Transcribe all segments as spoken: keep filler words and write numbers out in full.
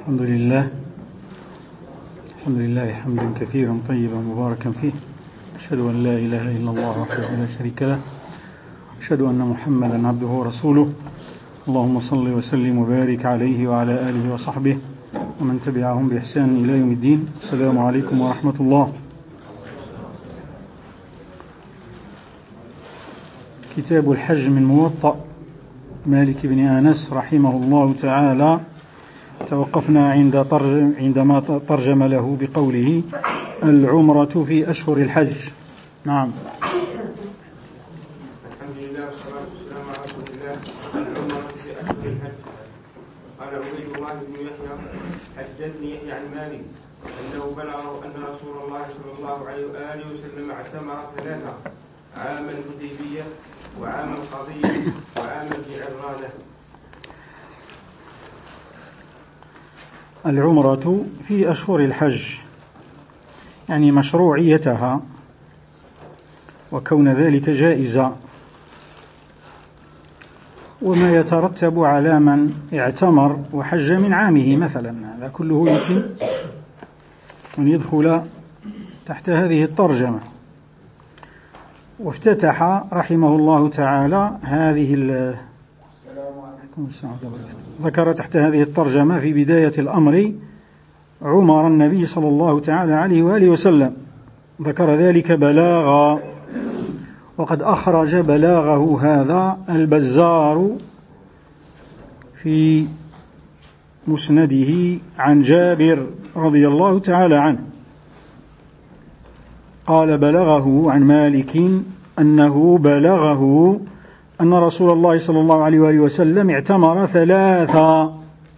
الحمد لله الحمد لله حمدا كثيرا طيبا مباركا فيه. أشهد أن لا إله إلا الله وحده لا شريك له، أشهد أن محمدا عبده ورسوله. اللهم صل وسلم وبارك عليه وعلى آله وصحبه ومن تبعهم بإحسان إلى يوم الدين. السلام عليكم ورحمة الله. كتاب الحج من موطأ مالك بن أنس رحمه الله تعالى. توقفنا عند عندما ترجم له بقوله العمرة في أشهر الحج. نعم. الحمد لله والصلاة والسلام على رسول الله. العمرة في أشهر الحج. قال عبيد الله بن يحيى حدثني يحيى عن مالك أنه بلغه أن رسول الله صلى الله عليه وآله وسلم اعتمر ثلاثة: عام الحديبية وعام القضية وعام الجعرانة. العمرة في أشهر الحج يعني مشروعيتها وكون ذلك جائزة، وما يترتب على من اعتمر وحج من عامه مثلا، هذا كله يمكن أن يدخل تحت هذه الترجمة. وافتتح رحمه الله تعالى هذه ذكر تحت هذه الترجمة في بداية الأمر عمر النبي صلى الله تعالى عليه وآله وسلم، ذكر ذلك بلاغا، وقد أخرج بلاغه هذا البزار في مسنده عن جابر رضي الله تعالى عنه قال: بلغه عن مالك أنه بلغه أن رسول الله صلى الله عليه وآله وسلم اعتمر ثلاثة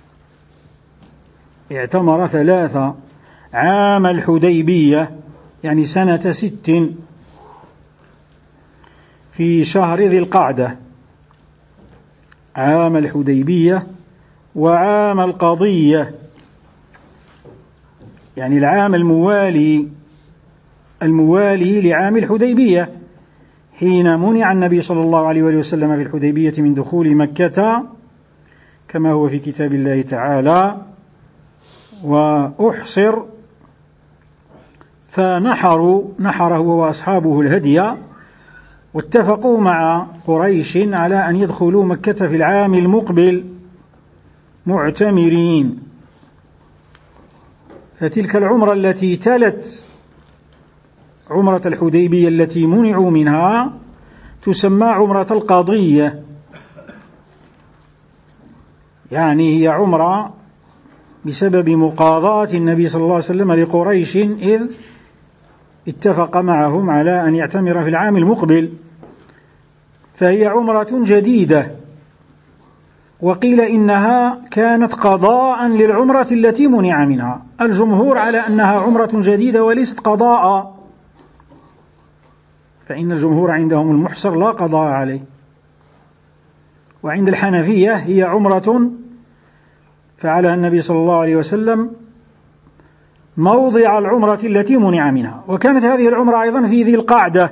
اعتمر ثلاثة عام الحديبية يعني سنة ست في شهر ذي القعدة، عام الحديبية وعام القضية يعني العام الموالي الموالي لعام الحديبية، حين منع النبي صلى الله عليه وآله وسلم في الحديبية من دخول مكة كما هو في كتاب الله تعالى، وأحصر فنحروا نحر هو وأصحابه الهدي، واتفقوا مع قريش على أن يدخلوا مكة في العام المقبل معتمرين. فتلك العمرة التي تلت عمرة الحديبية التي منعوا منها تسمى عمرة القضية، يعني هي عمرة بسبب مقاضاة النبي صلى الله عليه وسلم لقريش إذ اتفق معهم على أن يعتمر في العام المقبل، فهي عمرة جديدة. وقيل إنها كانت قضاء للعمرة التي منع منها، الجمهور على أنها عمرة جديدة وليست قضاء، فإن الجمهور عندهم المحصر لا قضاء عليه، وعند الحنفية هي عمرة فعلها النبي صلى الله عليه وسلم موضع العمرة التي منع منها. وكانت هذه العمرة أيضا في ذي القعدة.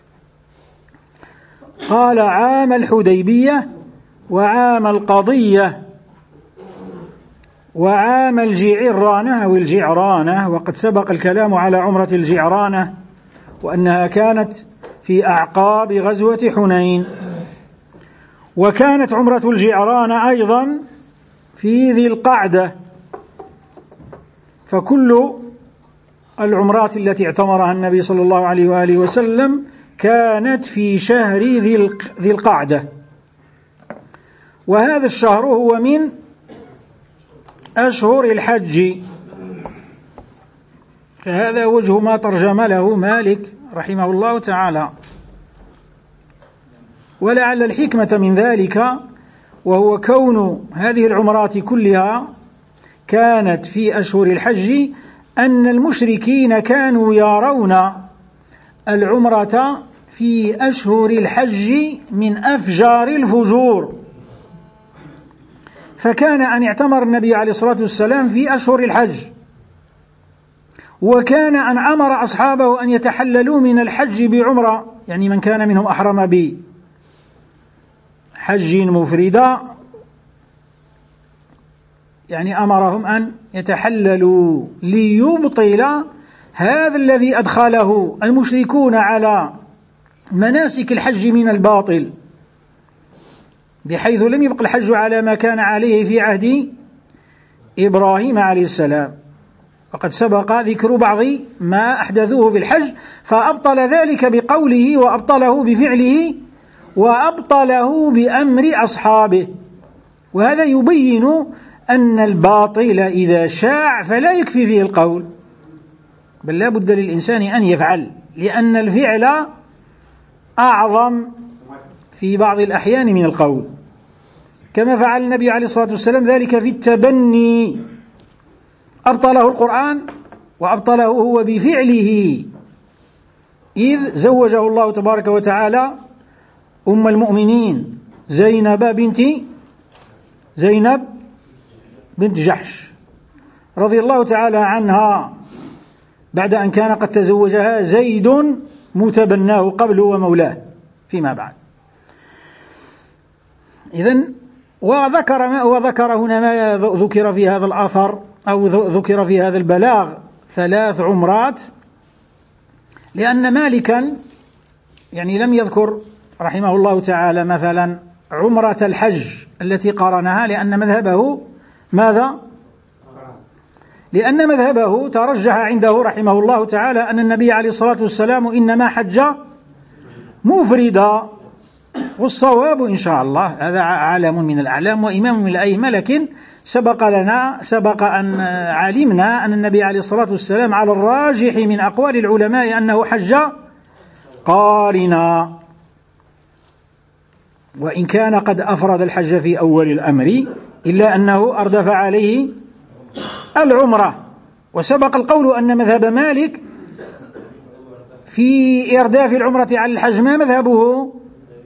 قال: عام الحديبية وعام القضية وعام الجعرانة أو الجعرانة، وقد سبق الكلام على عمرة الجعرانة وأنها كانت في أعقاب غزوة حنين، وكانت عمرة الجعرانة أيضا في ذي القعدة. فكل العمرات التي اعتمرها النبي صلى الله عليه وآله وسلم كانت في شهر ذي القعدة، وهذا الشهر هو من أشهر الحج. فهذا وجه ما ترجم له مالك رحمه الله تعالى. ولعل الحكمة من ذلك وهو كون هذه العمرات كلها كانت في أشهر الحج أن المشركين كانوا يرون العمرة في أشهر الحج من أفجار الفجور، فكان أن اعتمر النبي عليه الصلاة والسلام في أشهر الحج، وكان أن أمر أصحابه أن يتحللوا من الحج بعمرة، يعني من كان منهم أحرم بحج مفردة يعني أمرهم أن يتحللوا ليبطل هذا الذي أدخله المشركون على مناسك الحج من الباطل، بحيث لم يبق الحج على ما كان عليه في عهد إبراهيم عليه السلام، وقد سبق ذكر بعض ما أحدثوه في الحج، فأبطل ذلك بقوله وأبطله بفعله وأبطله بأمر أصحابه. وهذا يبين أن الباطل إذا شاع فلا يكفي فيه القول، بل لا بد للإنسان أن يفعل، لأن الفعل أعظم في بعض الأحيان من القول، كما فعل النبي عليه الصلاة والسلام ذلك في التبني، أبطله القرآن وأبطله هو بفعله، إذ زوجه الله تبارك وتعالى أم المؤمنين زينب بنت زينب بنت جحش رضي الله تعالى عنها، بعد أن كان قد تزوجها زيد متبناه قبل ومولاه فيما بعد. إذن وذكر ما وذكر هنا ما ذكر في هذا الأثر أو ذكر في هذا البلاغ ثلاث عمرات، لأن مالكا يعني لم يذكر رحمه الله تعالى مثلا عمرة الحج التي قارنها، لأن مذهبه ماذا؟ لأن مذهبه ترجح عنده رحمه الله تعالى أن النبي عليه الصلاة والسلام إنما حج مفردا، والصواب إن شاء الله هذا عالم من الأعلام وإمام من الأئمة، لكن سبق لنا سبق أن علمنا أن النبي عليه الصلاة والسلام على الراجح من أقوال العلماء أنه حج قارنا، وإن كان قد أفرد الحج في أول الأمر إلا أنه أردف عليه العمرة. وسبق القول أن مذهب مالك في إرداف العمرة على الحج ما مذهبه؟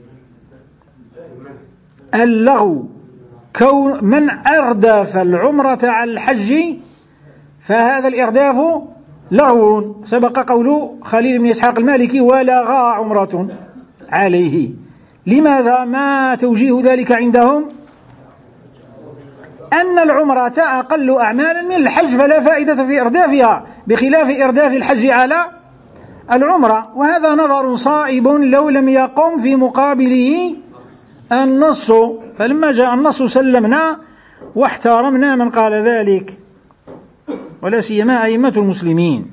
اللغو، كون من أردف العمرة على الحج فهذا الإرداف لغو. سبق قول خليل بن إسحاق المالكي ولغى عمرة عليه. لماذا؟ ما توجيه ذلك عندهم؟ أن العمرة أقل أعمالا من الحج فلا فائدة في إردافها، بخلاف إرداف الحج على العمرة، وهذا نظر صائب لو لم يقم في مقابله النص، فلما جاء النص سلمنا واحترمنا من قال ذلك، ولا سيما أئمة المسلمين.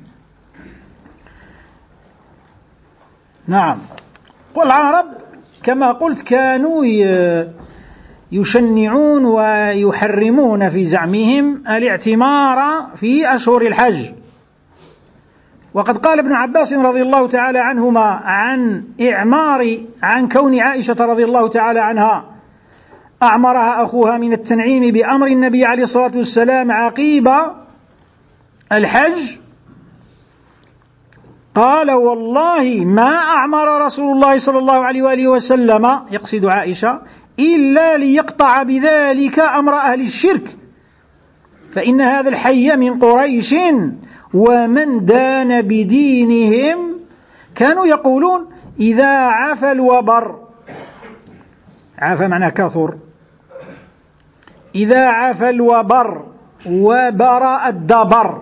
نعم. والعرب كما قلت كانوا يشنعون ويحرمون في زعمهم الاعتمار في أشهر الحج، وقد قال ابن عباس رضي الله تعالى عنهما عن إعمار عن كون عائشة رضي الله تعالى عنها أعمرها أخوها من التنعيم بأمر النبي عليه الصلاة والسلام عقيب الحج، قال والله ما أعمر رسول الله صلى الله عليه وآله وسلم، يقصد عائشة، إلا ليقطع بذلك أمر أهل الشرك، فإن هذا الحي من قريش ومن دان بدينهم كانوا يقولون إذا عفى الوبر، عفى معناه كثر، إذا عفى الوبر وبرأ الدبر،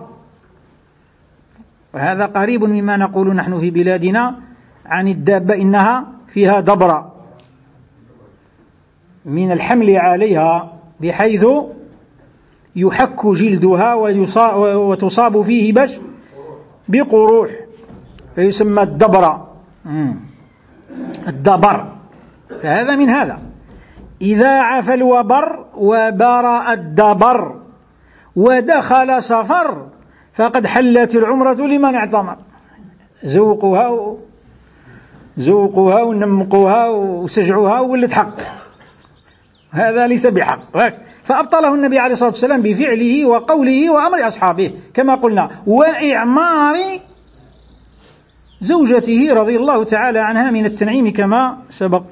وهذا قريب مما نقول نحن في بلادنا عن الدابة إنها فيها دبر من الحمل عليها، بحيث يحك جلدها وتصاب فيه بش بقروح فيسمى الدبر الدبر، فهذا من هذا. إذا عفى الوبر وبرأ الدبر ودخل سفر فقد حلت العمرة لمن اعتمر. زوقها زوقها ونمقوها وسجعوها ولت حق، هذا ليس بحق، فأبطله النبي عليه الصلاة والسلام بفعله وقوله وأمر أصحابه كما قلنا، وإعمار زوجته رضي الله تعالى عنها من التنعيم كما سبق.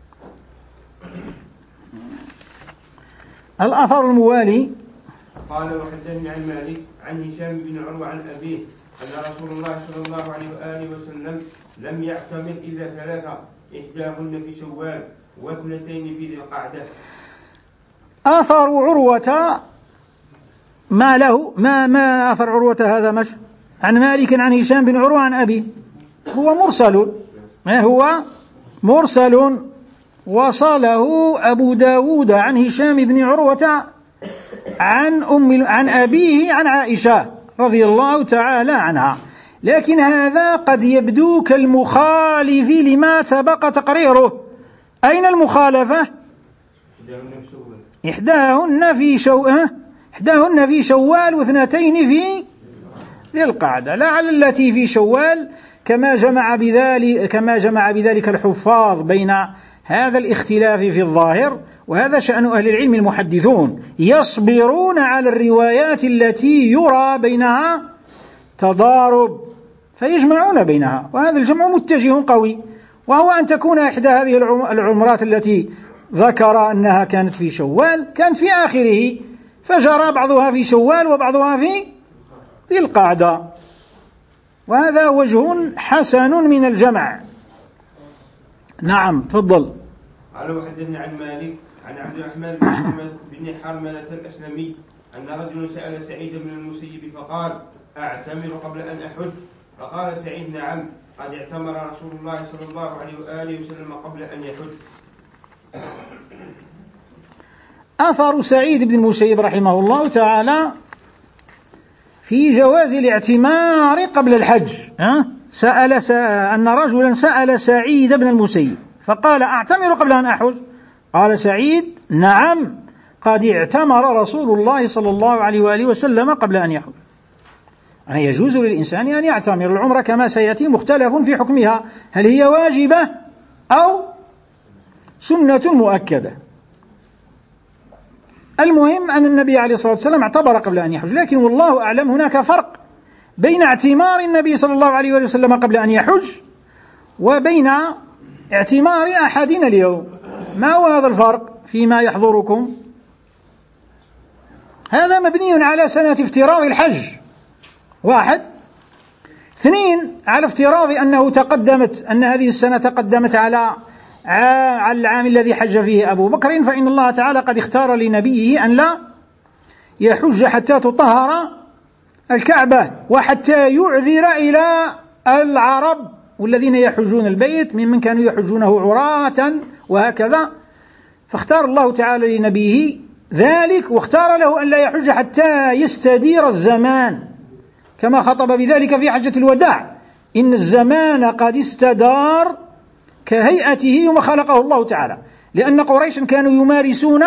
الأثر الموالي قال وحدثني عن مالك عن هشام بن عروة عن أبيه أن رسول الله صلى الله عليه وآله وسلم لم يعتمر إلا ثلاثة، إحداهن في شوال واثنتين في ذي القعدة. آثار عروة ما له ما ما أثر عروة هذا مش عن مالك عن هشام بن عروة عن أبي، هو مرسل، هو مرسل وصله أبو داود عن هشام بن عروة عن أم عن أبيه عن عائشة رضي الله تعالى عنها. لكن هذا قد يبدو كالمخالف لما سبق تقريره. أين المخالفة؟ إحداهن في شو إحداهن في شوال واثنتين في ذي القعدة، لعل التي في شوال كما جمع بذلك كما جمع بذلك الحفاظ بين هذا الاختلاف في الظاهر، وهذا شأن أهل العلم المحدثون، يصبرون على الروايات التي يرى بينها تضارب فيجمعون بينها، وهذا الجمع متجه قوي، وهو أن تكون إحدى هذه العمرات التي ذكر أنها كانت في شوال كانت في آخره، فجرى بعضها في شوال وبعضها في ذي القعدة، وهذا وجه حسن من الجمع. نعم تفضل. قال وحدثني عن مالك عن عبد الرحمن بن حرملة الأسلمي أن رجل سأل سعيد بن المسيب فقال أعتمر قبل أن أحج؟ فقال سعيد نعم قد اعتمر رسول الله صلى الله عليه وآله وسلم قبل أن يحج. أثر سعيد بن المسيب رحمه الله تعالى في جواز الاعتمار قبل الحج. ها؟ سأل س... أن رجلا سأل سعيد بن المسيب فقال أعتمر قبل أن أحج؟ قال سعيد نعم قد اعتمر رسول الله صلى الله عليه وآله وسلم قبل أن يحج. يعني يجوز للإنسان أن يعتمر. العمرة كما سيأتي مختلف في حكمها، هل هي واجبة أو سنة مؤكدة. المهم أن النبي عليه الصلاة والسلام اعتبر قبل أن يحج، لكن والله أعلم هناك فرق بين اعتمار النبي صلى الله عليه وسلم قبل أن يحج وبين اعتمار أحدنا اليوم. ما هو هذا الفرق فيما يحضركم؟ هذا مبني على سنة افتراض الحج واحد، اثنين على افتراض أنه تقدمت أن هذه السنة تقدمت على على العام الذي حج فيه أبو بكر، فإن الله تعالى قد اختار لنبيه أن لا يحج حتى تطهر الكعبة وحتى يعذر إلى العرب والذين يحجون البيت ممن كانوا يحجونه عراة وهكذا، فاختار الله تعالى لنبيه ذلك، واختار له أن لا يحج حتى يستدير الزمان كما خطب بذلك في حجة الوداع، إن الزمان قد استدار كهيئته يوم خلقه الله تعالى، لأن قريشا كانوا يمارسون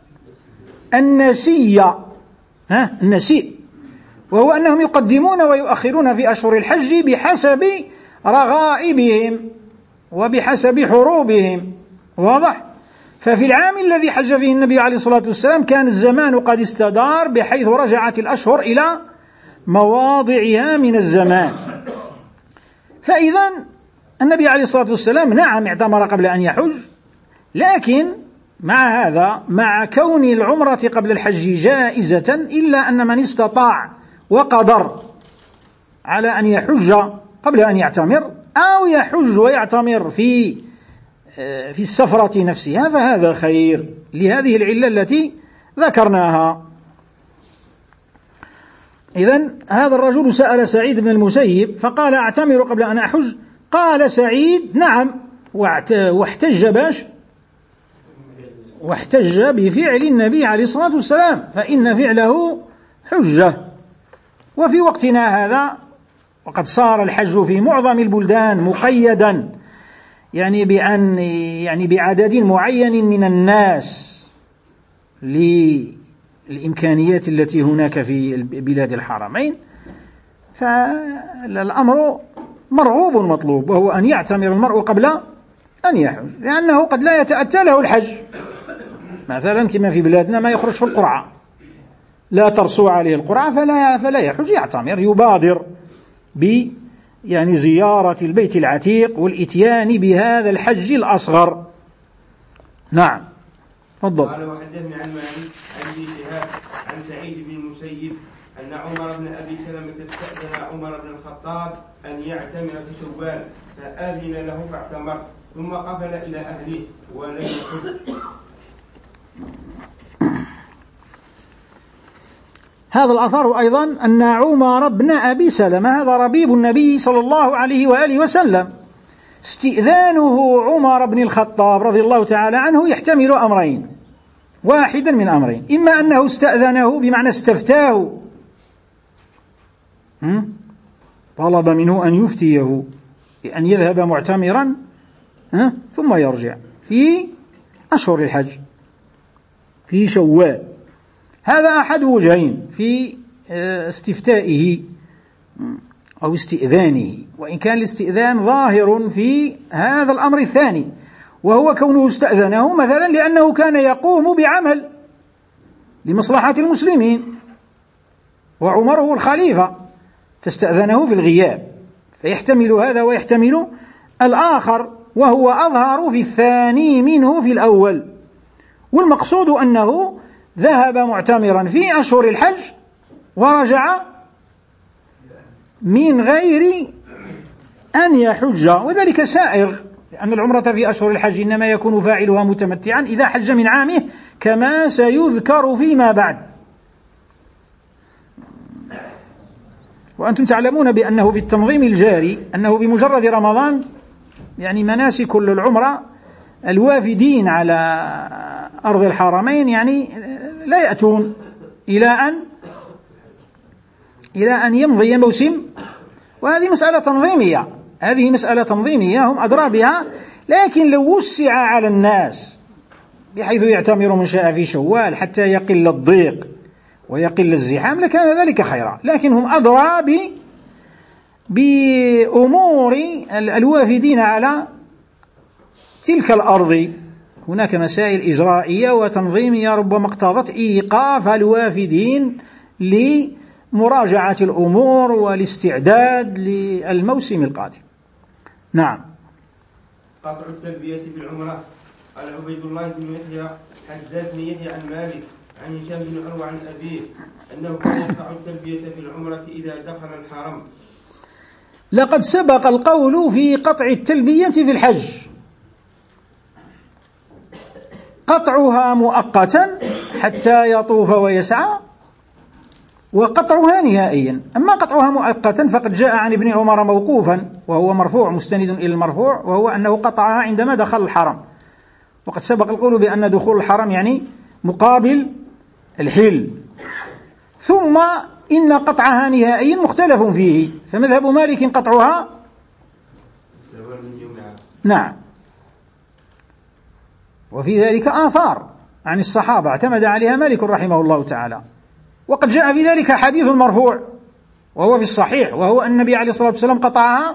النسي ها النسي وهو أنهم يقدمون ويؤخرون في أشهر الحج بحسب رغائبهم وبحسب حروبهم، واضح؟ ففي العام الذي حج فيه النبي عليه الصلاة والسلام كان الزمان قد استدار بحيث رجعت الأشهر إلى مواضعها من الزمان. فإذا النبي عليه الصلاة والسلام نعم اعتمر قبل أن يحج، لكن مع هذا مع كون العمرة قبل الحج جائزة إلا أن من استطاع وقدر على أن يحج قبل أن يعتمر أو يحج ويعتمر في في السفرة نفسها فهذا خير لهذه العلة التي ذكرناها. إذن هذا الرجل سأل سعيد بن المسيب فقال أعتمر قبل أن أحج؟ قال سعيد نعم، واحتج باش واحتج بفعل النبي عليه الصلاة والسلام فإن فعله حجة. وفي وقتنا هذا وقد صار الحج في معظم البلدان مقيدا يعني بأن يعني بعدد معين من الناس للإمكانيات التي هناك في بلاد الحرمين، فالأمر مرغوب مطلوب، وهو أن يعتمر المرء قبل أن يحج، لأنه قد لا يتأتى له الحج، مثلا كما في بلادنا ما يخرج في القرعة لا ترسو عليه القرعة فلا فلا يحج، يعتمر، يبادر ب يعني زيارة البيت العتيق والإتيان بهذا الحج الأصغر. نعم تفضل. قال وحدثني عن مالك عن ابي شهاب عن سعيد بن المسيب أن عمر بن أبي سلمة استأذن عمر بن الخطاب أن يعتمر في شوال فأذن له فاعتمر ثم قفل إلى أهله ولم يحج. هذا الأثر أيضا أن عمر بن أبي سلمة هذا ربيب النبي صلى الله عليه وآله وسلم استئذانه عمر بن الخطاب رضي الله تعالى عنه يحتمل أمرين، واحدا من أمرين، إما أنه استأذنه بمعنى استفتاه، طلب منه أن يفتيه بأن يذهب معتمرا ثم يرجع في أشهر الحج في شوال، هذا أحد وجهين في استفتائه أو استئذانه، وإن كان الاستئذان ظاهر في هذا الأمر الثاني، وهو كونه استأذنه مثلا لأنه كان يقوم بعمل لمصلحة المسلمين وعمر هو الخليفة فاستأذنه في الغياب، فيحتمل هذا ويحتمل الآخر، وهو أظهر في الثاني منه في الأول. والمقصود أنه ذهب معتمرا في أشهر الحج ورجع من غير أن يحج، وذلك سائغ، لأن العمرة في أشهر الحج إنما يكون فاعلها متمتعا إذا حج من عامه كما سيذكر فيما بعد. وأنتم تعلمون بأنه في التنظيم الجاري أنه بمجرد رمضان يعني مناسك العمرة الوافدين على أرض الحرمين يعني لا يأتون إلى أن إلى أن يمضي موسم، وهذه مسألة تنظيمية، هذه مسألة تنظيمية هم أدرى بها، لكن لو وسع على الناس بحيث يعتمر من شاء في شوال حتى يقل الضيق ويقل الزحام لكان ذلك خيرا، لكن هم أدرى ب بأمور الوافدين على تلك الأرض. هناك مسائل إجرائية وتنظيمية ربما اقتضت إيقاف الوافدين لمراجعة الأمور والاستعداد للموسم القادم. نعم. قطع التلبية بالعمرة. قال عبيد الله بن يحيى حدثني يحيى عن مالك عن هشام بن عروة عن أبيه أنه كان يقطع التلبية بالعمرة إذا دخل الحرم. لقد سبق القول في قطع التلبية في الحج، قطعها مؤقتا حتى يطوف ويسعى، وقطعها نهائيا. أما قطعها مؤقتا فقد جاء عن ابن عمر موقوفا وهو مرفوع مستند إلى المرفوع، وهو أنه قطعها عندما دخل الحرم، وقد سبق القول بأن دخول الحرم يعني مقابل الحل. ثم إن قطعها نهائيا مختلف فيه، فمذهب مالك قطعها نعم، وفي ذلك آثار عن الصحابة اعتمد عليها مالك رحمه الله تعالى، وقد جاء في ذلك حديث مرفوع وهو في الصحيح، وهو أن النبي عليه الصلاة والسلام قطعها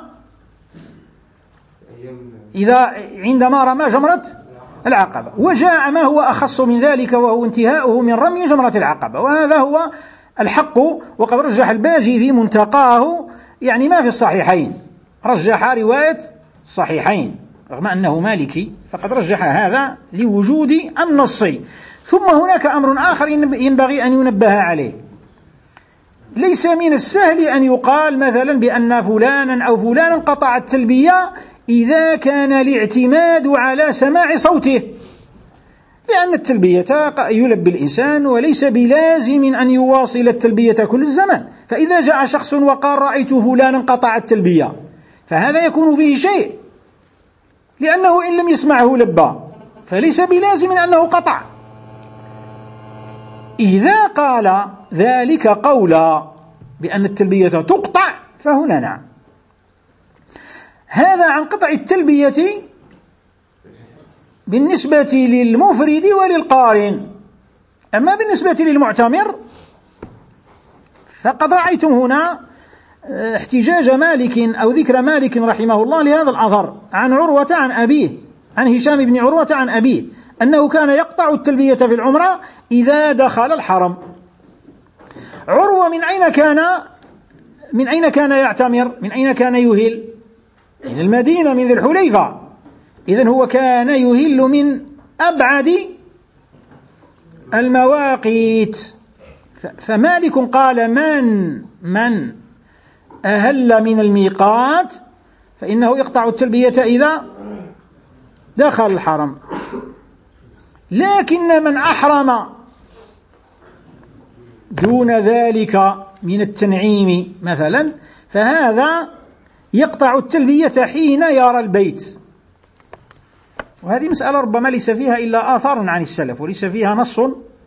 إذا عندما رمى جمرة العقبة، وجاء ما هو أخص من ذلك وهو انتهاؤه من رمي جمرة العقبة، وهذا هو الحق. وقد رجح الباجي في منتقاه يعني ما في الصحيحين، رجح رواية الصحيحين رغم أنه مالكي، فقد رجح هذا لوجود النص. ثم هناك أمر آخر ينبغي أن ينبه عليه، ليس من السهل أن يقال مثلا بأن فلانا أو فلانا قطع التلبية إذا كان الاعتماد على سماع صوته، لأن التلبية يلبي الإنسان وليس بلازم أن يواصل التلبية كل الزمن، فإذا جاء شخص وقال رأيت فلانا قطع التلبية فهذا يكون فيه شيء، لأنه إن لم يسمعه لبى، فليس بلازم أنه قطع. إذا قال ذلك قولا بأن التلبية تقطع فهنا نعم. هذا عن قطع التلبية بالنسبة للمفرد وللقارن. أما بالنسبة للمعتمر فقد رأيتم هنا احتجاج مالك أو ذكر مالك رحمه الله لهذا الأثر عن عروة عن أبيه، عن هشام بن عروة عن أبيه أنه كان يقطع التلبية في العمرة إذا دخل الحرم. عروة من أين كان من أين كان يعتمر؟ من أين كان يهل؟ من المدينة، من ذي الحليفة. إذن هو كان يهل من أبعد المواقيت. فمالك قال من من أهل من الميقات فإنه يقطع التلبية إذا دخل الحرم، لكن من أحرم دون ذلك من التنعيم مثلا، فهذا يقطع التلبية حين يرى البيت. وهذه مسألة ربما ليس فيها إلا آثار عن السلف، وليس فيها نص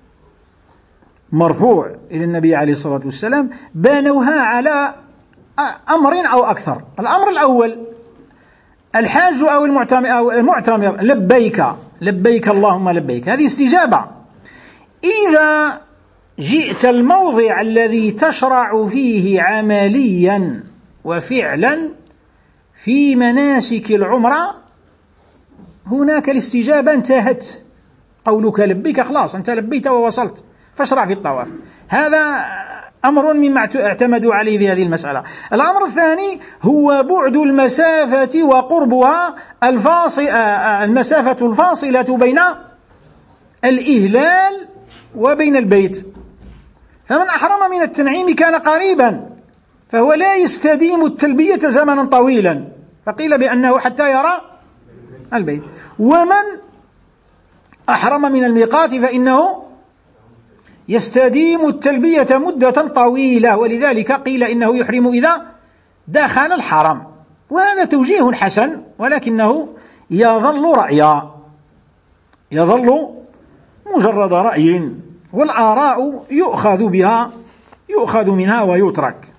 مرفوع إلى النبي عليه الصلاة والسلام بانوها على أمر أو أكثر. الأمر الأول: الحاج أو المعتمر, أو المعتمر لبيك لبيك اللهم لبيك، هذه استجابة. إذا جئت الموضع الذي تشرع فيه عمليا وفعلا في مناسك العمرة، هناك الاستجابة انتهت، قولك لبيك خلاص أنت لبيت ووصلت، فاشرع في الطواف. هذا أمر مما اعتمدوا عليه في هذه المسألة. الأمر الثاني هو بعد المسافة وقربها الفاصل المسافة الفاصلة بين الإهلال وبين البيت. فمن أحرم من التنعيم كان قريبا، فهو لا يستديم التلبية زمنا طويلا، فقيل بأنه حتى يرى البيت. ومن أحرم من الميقات فإنه يستديم التلبية مدة طويلة، ولذلك قيل إنه يحرم إذا دخل الحرم. وهذا توجيه حسن، ولكنه يظل رأيا، يظل مجرد رأي، والآراء يؤخذ بها يؤخذ منها ويترك.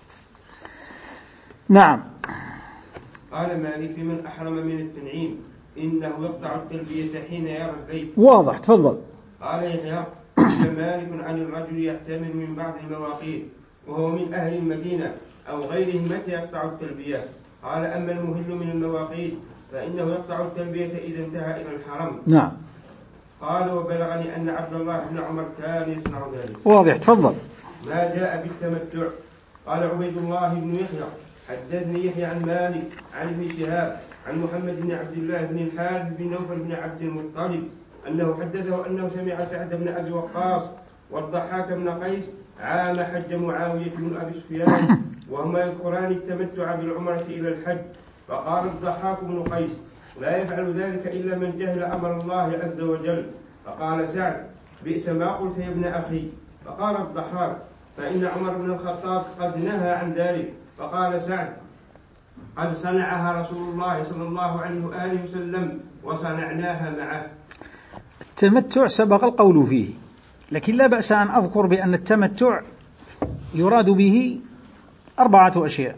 نعم. قال مالك: من أحرم من التنعيم إنه يقطع التلبية حين يرى البيت. واضح، تفضل. قال يحيى: مالك عن الرجل يحتمل من بعض المواقيت وهو من أهل المدينة أو غيرهم متى يقطع التلبية. قال: أما المهل من المواقيت فإنه يقطع التلبية إذا انتهى إلى الحرم. نعم. قال: وبلغني أن عبد الله بن عمر كان يصنع ذلك. واضح، تفضل. ما جاء بالتمتع. قال عبيد الله بن يحيى: حدثني يحيى عن مالك عن ابن شهاب عن محمد بن عبد الله بن الحارث بن نوفل بن عبد المطلب أنه حدثه أنه سمع سعد بن أبي وقاص والضحاك بن قيس عام حج معاوية بن أبي سفيان وهما يذكران التمتع بالعمرة إلى الحج. فقال الضحاك بن قيس: لا يفعل ذلك إلا من جهل أمر الله عز وجل. فقال سعد: بئس ما قلت يا ابن أخي. فقال الضحاك: فإن عمر بن الخطاب قد نهى عن ذلك. فقال سعد: قد صنعها رسول الله صلى الله عليه وآله وسلم وصنعناها معه. التمتع سبق القول فيه، لكن لا بأس أن أذكر بأن التمتع يراد به أربعة أشياء.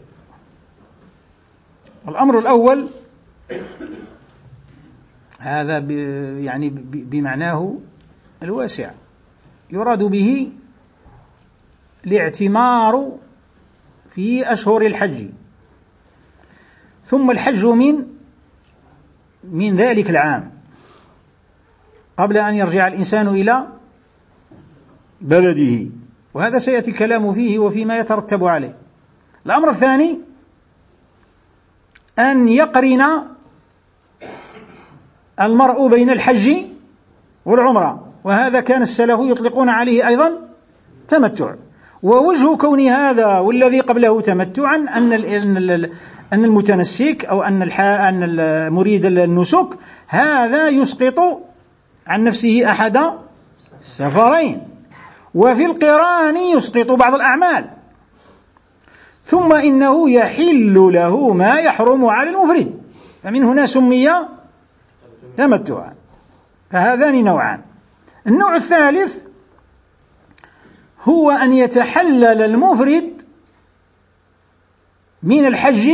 الأمر الأول هذا يعني بمعناه الواسع، يراد به الاعتمار في أشهر الحج، ثم الحج من من ذلك العام قبل أن يرجع الإنسان إلى بلده، وهذا سيأتي الكلام فيه وفيما يترتب عليه. الأمر الثاني أن يقرن المرء بين الحج والعمرة، وهذا كان السلف يطلقون عليه أيضا تمتع. ووجه كون هذا والذي قبله تمتعا أن أن المتنسك أو أن أن المريد النسك هذا يسقط عن نفسه أحد السفرين، وفي القران يسقط بعض الأعمال، ثم إنه يحل له ما يحرم على المفرد، فمن هنا سمي تمتعا. فهذان نوعان. النوع الثالث هو أن يتحلل المفرد من الحج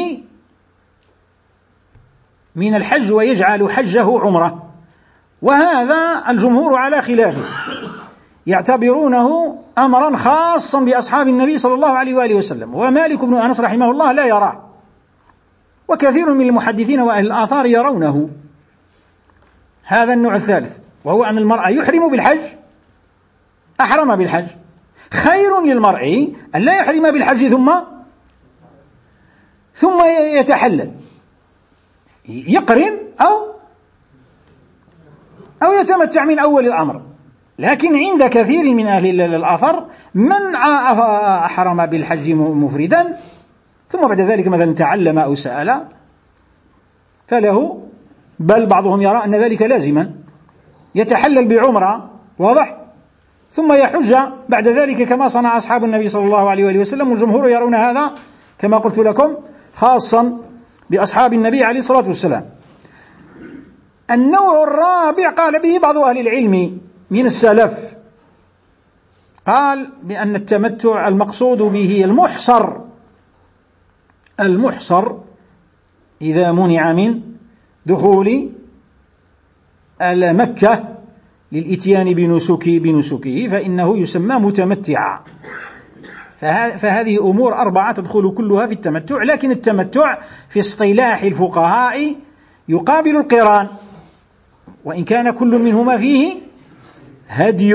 من الحج ويجعل حجه عمرة، وهذا الجمهور على خلافه، يعتبرونه أمرا خاصا بأصحاب النبي صلى الله عليه وآله وسلم، ومالك بن أنس رحمه الله لا يراه، وكثير من المحدثين وأهل الآثار يرونه. هذا النوع الثالث، وهو أن المرء يحرم بالحج، أحرم بالحج، خير للمرء أن لا يحرم بالحج ثم ثم يتحلل، يقرن أو أو يتمتع من أول الأمر. لكن عند كثير من أهل الآثار من أحرم بالحج مفردا ثم بعد ذلك مثلا تعلم أو سأل فله، بل بعضهم يرى أن ذلك لازما، يتحلل بعمرة واضح ثم يحج بعد ذلك كما صنع أصحاب النبي صلى الله عليه وآله وسلم، والجمهور يرون هذا كما قلت لكم خاصا بأصحاب النبي عليه الصلاة والسلام. النوع الرابع قال به بعض أهل العلم من السلف، قال بأن التمتع المقصود به المحصر، المحصر إذا منع من دخول مكة للإتيان بنسك بنسكه فإنه يسمى متمتعا. فهذه أمور أربعة تدخل كلها في التمتع، لكن التمتع في اصطلاح الفقهاء يقابل القران، وإن كان كل منهما فيه هدي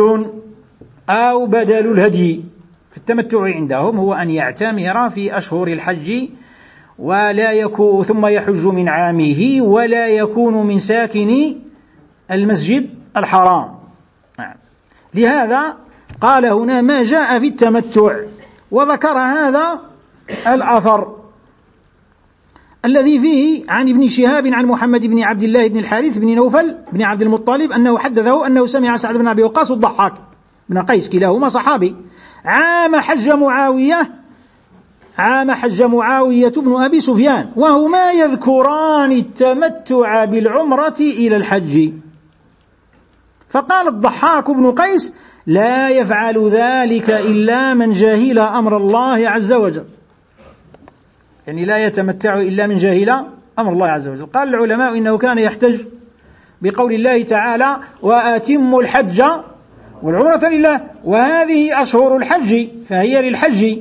أو بدل الهدي. فالتمتع عندهم هو أن يعتمر في أشهر الحج ولا يكون ثم يحج من عامه ولا يكون من ساكن المسجد الحرام. لهذا قال هنا ما جاء في التمتع، وذكر هذا الأثر الذي فيه عن ابن شهاب عن محمد بن عبد الله بن الحارث بن نوفل بن عبد المطلب أنه حدثه أنه سمع سعد بن أبي وقاص الضحاك بن قيس كلاهما صحابي عام حج معاوية عام حج معاوية بن أبي سفيان وهما يذكران التمتع بالعمرة إلى الحج. فقال الضحاك بن قيس لا يفعل ذلك إلا من جاهل أمر الله عز وجل، يعني لا يتمتع إلا من جاهل أمر الله عز وجل. قال العلماء إنه كان يحتج بقول الله تعالى وأتموا الحج والعمرة لله، وهذه أشهر الحج فهي للحج،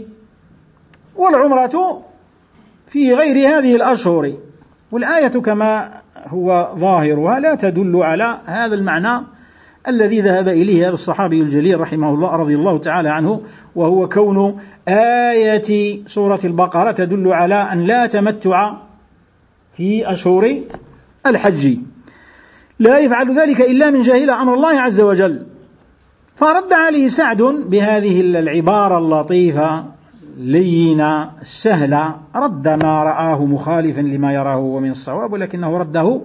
والعمرة في غير هذه الأشهر، والآية كما هو ظاهرها لا تدل على هذا المعنى الذي ذهب إليه هذا الصحابي الجليل رحمه الله رضي الله تعالى عنه، وهو كون آية سورة البقرة تدل على أن لا تمتع في أشهر الحج، لا يفعل ذلك إلا من جاهل أمر الله عز وجل. فرد عليه سعد بهذه العبارة اللطيفة لينة سهلة، رد ما رآه مخالفا لما يراه ومن الصواب، ولكنه رده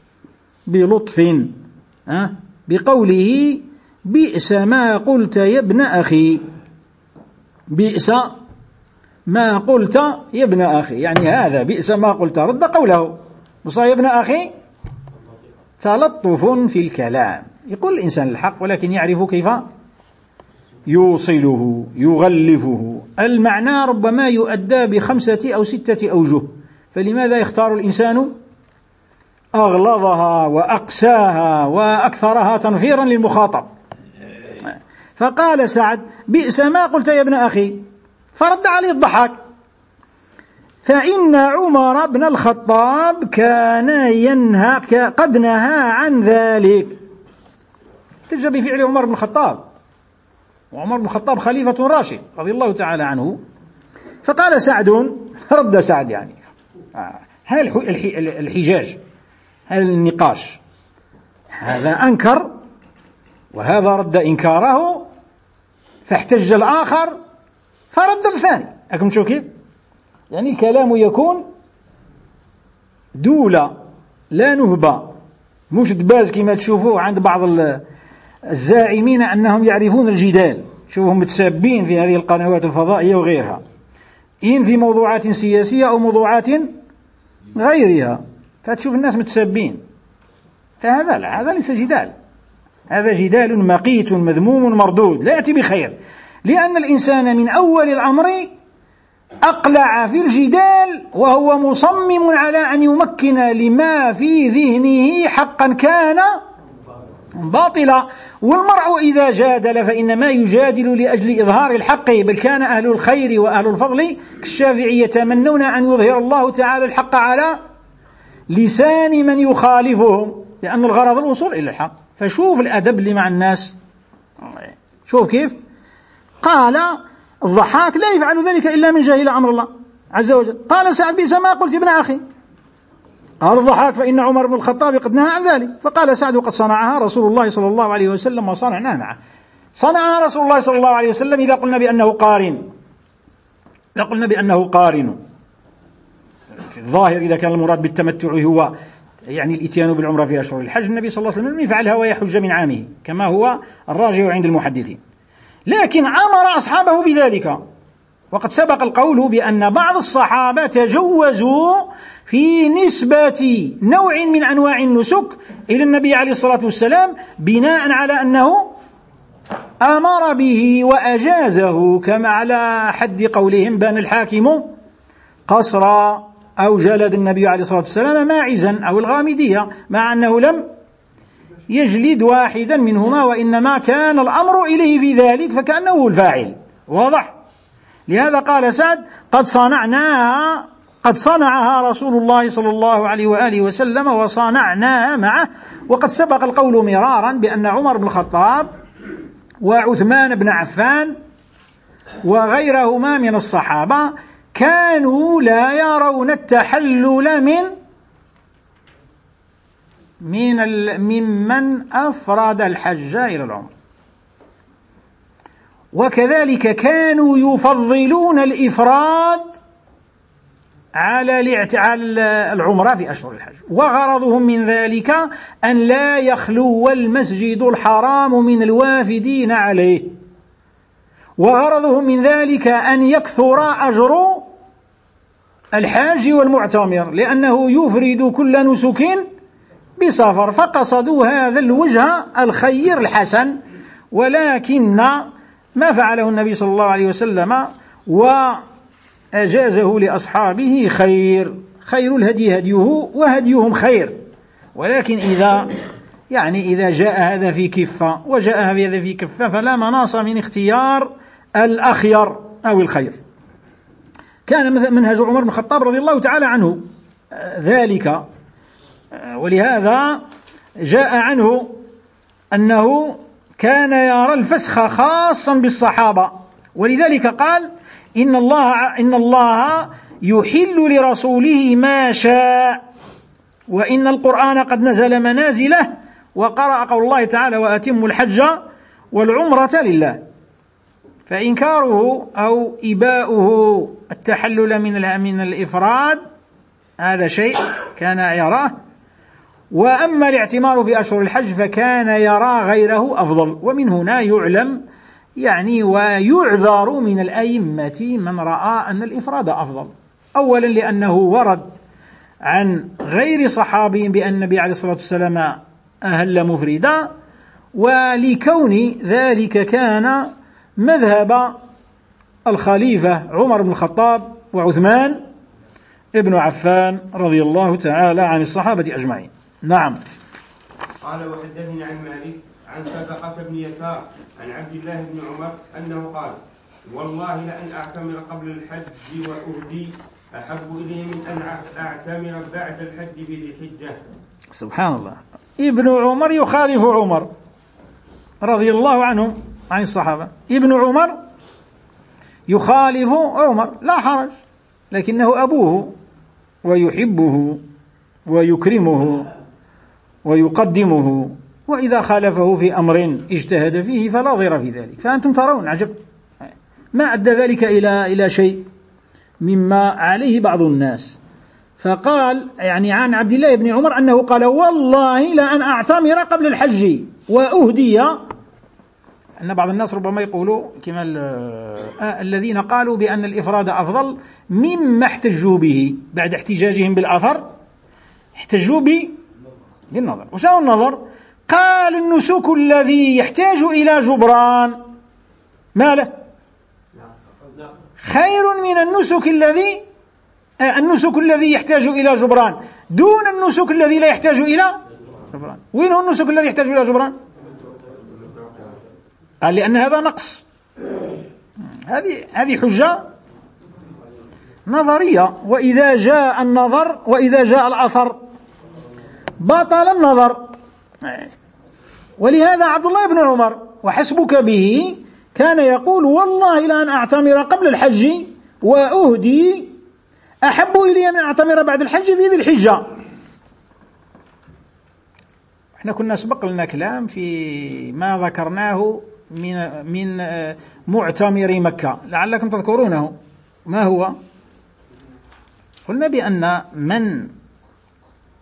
بلطف أه؟ بقوله بئس ما قلت يا ابن أخي، بئس ما قلت يا ابن أخي، يعني هذا بئس ما قلت رد قوله، بص يا ابن أخي تلطف في الكلام، يقول الإنسان الحق ولكن يعرف كيف يوصله يغلفه. المعنى ربما يؤدى بخمسة أو ستة أوجه، فلماذا يختار الإنسان أغلظها وأقساها وأكثرها تنفيرا للمخاطب؟ فقال سعد بئس ما قلت يا ابن أخي، فرد عليه الضحاك فإن عمر بن الخطاب كان ينهى قد نهى عن ذلك. احتج بفعل عمر بن الخطاب، وعمر بن الخطاب خليفة راشد رضي الله تعالى عنه. فقال سعد، رد سعد يعني هذا الحجاج، هذا النقاش، هذا أنكر وهذا رد إنكاره، فاحتج الآخر فرد الثاني. أكم تشوف كيف؟ يعني الكلام يكون دولة لا نهبة، مش دباز كما تشوفوه عند بعض الزاعمين أنهم يعرفون الجدال، شوفهم متسابين في هذه القنوات الفضائية وغيرها، إن في موضوعات سياسية أو موضوعات غيرها، فتشوف الناس متسابين. فهذا لا، هذا ليس جدال، هذا جدال مقيت مذموم مردود لا يأتي بخير، لأن الإنسان من أول الأمر أقلع في الجدال وهو مصمم على أن يمكن لما في ذهنه حقا كان باطلا. والمرء إذا جادل فإنما يجادل لأجل إظهار الحق، بل كان أهل الخير وأهل الفضل كالشافعي يتمنون أن يظهر الله تعالى الحق على لسان من يخالفهم، لأن الغرض الوصول إلى الحق. فشوف الأدب اللي مع الناس، شوف كيف قال الضحاك لا يفعل ذلك إلا من جاهل أمر الله عز وجل. قال سعد بئس ما قلت ابن أخي. قال الضحاك فإن عمر بن الخطاب قد نهى عن ذلك. فقال سعد قد صنعها رسول الله صلى الله عليه وسلم وصنعنا معه. صنعها رسول الله صلى الله عليه وسلم إذا قلنا بأنه قارن، إذا قلنا بأنه قارن في الظاهر، إذا كان المراد بالتمتع هو يعني الاتيان بالعمرة في أشهر الحج، النبي صلى الله عليه وسلم يفعلها ويحج من عامه كما هو الراجع عند المحدثين. لكن أمر أصحابه بذلك. وقد سبق القول بأن بعض الصحابة تجوزوا في نسبة نوع من أنواع النسك إلى النبي عليه الصلاة والسلام بناء على أنه أمر به وأجازه، كما على حد قولهم بان الحاكم قصرا أو جلد النبي عليه الصلاة والسلام ماعزا أو الغامدية، مع أنه لم يجلد واحدا منهما، وإنما كان الأمر إليه في ذلك فكأنه الفاعل. واضح؟ لهذا قال سعد قد صنعناها قد صنعها رسول الله صلى الله عليه وآله وسلم وصنعناها معه. وقد سبق القول مرارا بأن عمر بن الخطاب وعثمان بن عفان وغيرهما من الصحابة كانوا لا يرون التحلل من من ممن أفرد الحج إلى العمر، وكذلك كانوا يفضلون الإفراد على العمرة في أشهر الحج، وغرضهم من ذلك أن لا يخلو المسجد الحرام من الوافدين عليه، وغرضهم من ذلك أن يكثر أجر الحاج والمعتمر لأنه يفرد كل نسك بسفر، فقصدوا هذا الوجه الخير الحسن. ولكن ما فعله النبي صلى الله عليه وسلم وأجازه لأصحابه خير، خير الهدي هديه وهديهم خير. ولكن إذا يعني إذا جاء هذا في كفة وجاء هذا في كفة فلا مناص من اختيار الأخير أو الخير. كان منهج عمر بن الخطاب رضي الله تعالى عنه ذلك، ولهذا جاء عنه أنه كان يرى الفسخ خاصا بالصحابة، ولذلك قال إن الله إن الله يحل لرسوله ما شاء وإن القرآن قد نزل منازله، وقرأ قول الله تعالى وأتموا الحج والعمرة لله. فإنكاره أو إباؤه التحلل من من الإفراد هذا شيء كان يراه، وأما الاعتمار في أشهر الحج فكان يرى غيره أفضل. ومن هنا يعلم يعني ويعذر من الأئمة من رأى أن الإفراد أفضل، أولا لأنه ورد عن غير صحابي بأن النبي عليه الصلاة والسلام أهل مفردا، ولكون ذلك كان مذهب الخليفة عمر بن الخطاب وعثمان ابن عفان رضي الله تعالى عن الصحابة أجمعين. نعم. قال وحدثني عن مالك عن صدقة بن يسار عن عبد الله بن عمر أنه قال والله لأن أعتمر قبل الحج وأهدي أحب إلي من أن أعتمر بعد الحج بذي الحجة. سبحان الله، ابن عمر يخالف عمر رضي الله عنه عن الصحابة. ابن عمر يخالف عمر لا حرج، لكنه أبوه ويحبه ويكرمه ويقدمه، وإذا خالفه في أمر اجتهد فيه فلا ضير في ذلك. فأنتم ترون عجب ما أدى ذلك إلى إلى شيء مما عليه بعض الناس. فقال يعني عن عبد الله بن عمر أنه قال والله لأن أعتمر قبل الحج وأهدي. أن بعض الناس ربما يقولوا كما آه الذين قالوا بأن الإفراد أفضل مما احتجوا به بعد احتجاجهم بالأثر، احتجوا به بالنظر. وشاء النظر قال النسك الذي يحتاج إلى جبران ما له خير من النسك الذي آه النسك الذي يحتاج إلى جبران دون النسك الذي لا يحتاج إلى جبران. وين هو النسك الذي يحتاج إلى جبران؟ قال لأن هذا نقص. هذه هذه حجة نظرية، وإذا جاء النظر وإذا جاء الأثر بطل النظر. ولهذا عبد الله بن عمر وحسبك به كان يقول والله لأن أعتمر قبل الحج وأهدي أحب إلي من أعتمر بعد الحج في ذي الحجة. احنا كنا سبق لنا كلام في ما ذكرناه من من معتمر مكة لعلكم تذكرونه. ما هو؟ قلنا بأن من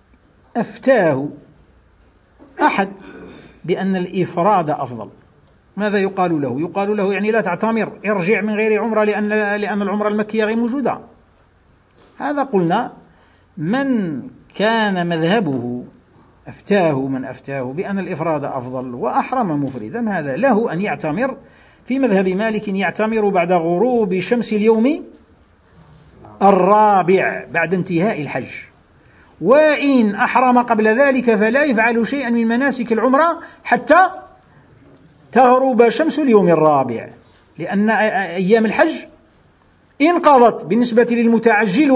أفتاه أحد بأن الإفراد أفضل ماذا يقال له؟ يقال له يعني لا تعتمر، ارجع من غير عمرة لأن, لأن العمرة المكية غير موجودة. هذا قلنا من كان مذهبه أفتاه من أفتاه بأن الإفراد أفضل وأحرم مفردا، هذا له أن يعتمر. في مذهب مالك يعتمر بعد غروب شمس اليوم الرابع بعد انتهاء الحج، وإن أحرم قبل ذلك فلا يفعل شيئا من مناسك العمرة حتى تغرب شمس اليوم الرابع، لأن أيام الحج انقضت بالنسبة للمتعجل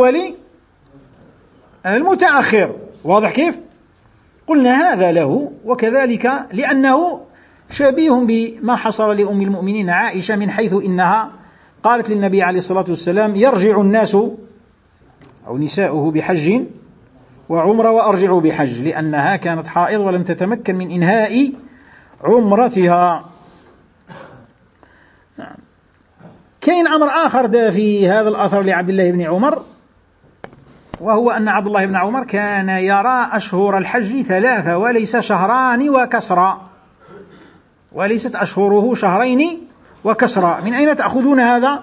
وللمتأخر. واضح كيف؟ قلنا هذا له، وكذلك لأنه شبيه بما حصل لأم المؤمنين عائشة، من حيث إنها قالت للنبي عليه الصلاة والسلام: يرجع الناس أو نساؤه بحج وعمرة وأرجع بحج، لأنها كانت حائض ولم تتمكن من إنهاء عمرتها. كاين أمر آخر ده في هذا الأثر لعبد الله بن عمر، وهو أن عبد الله بن عمر كان يرى أشهر الحج ثلاثة وليس شهران وكسرا، وليست أشهره شهرين وكسرا. من أين تأخذون هذا؟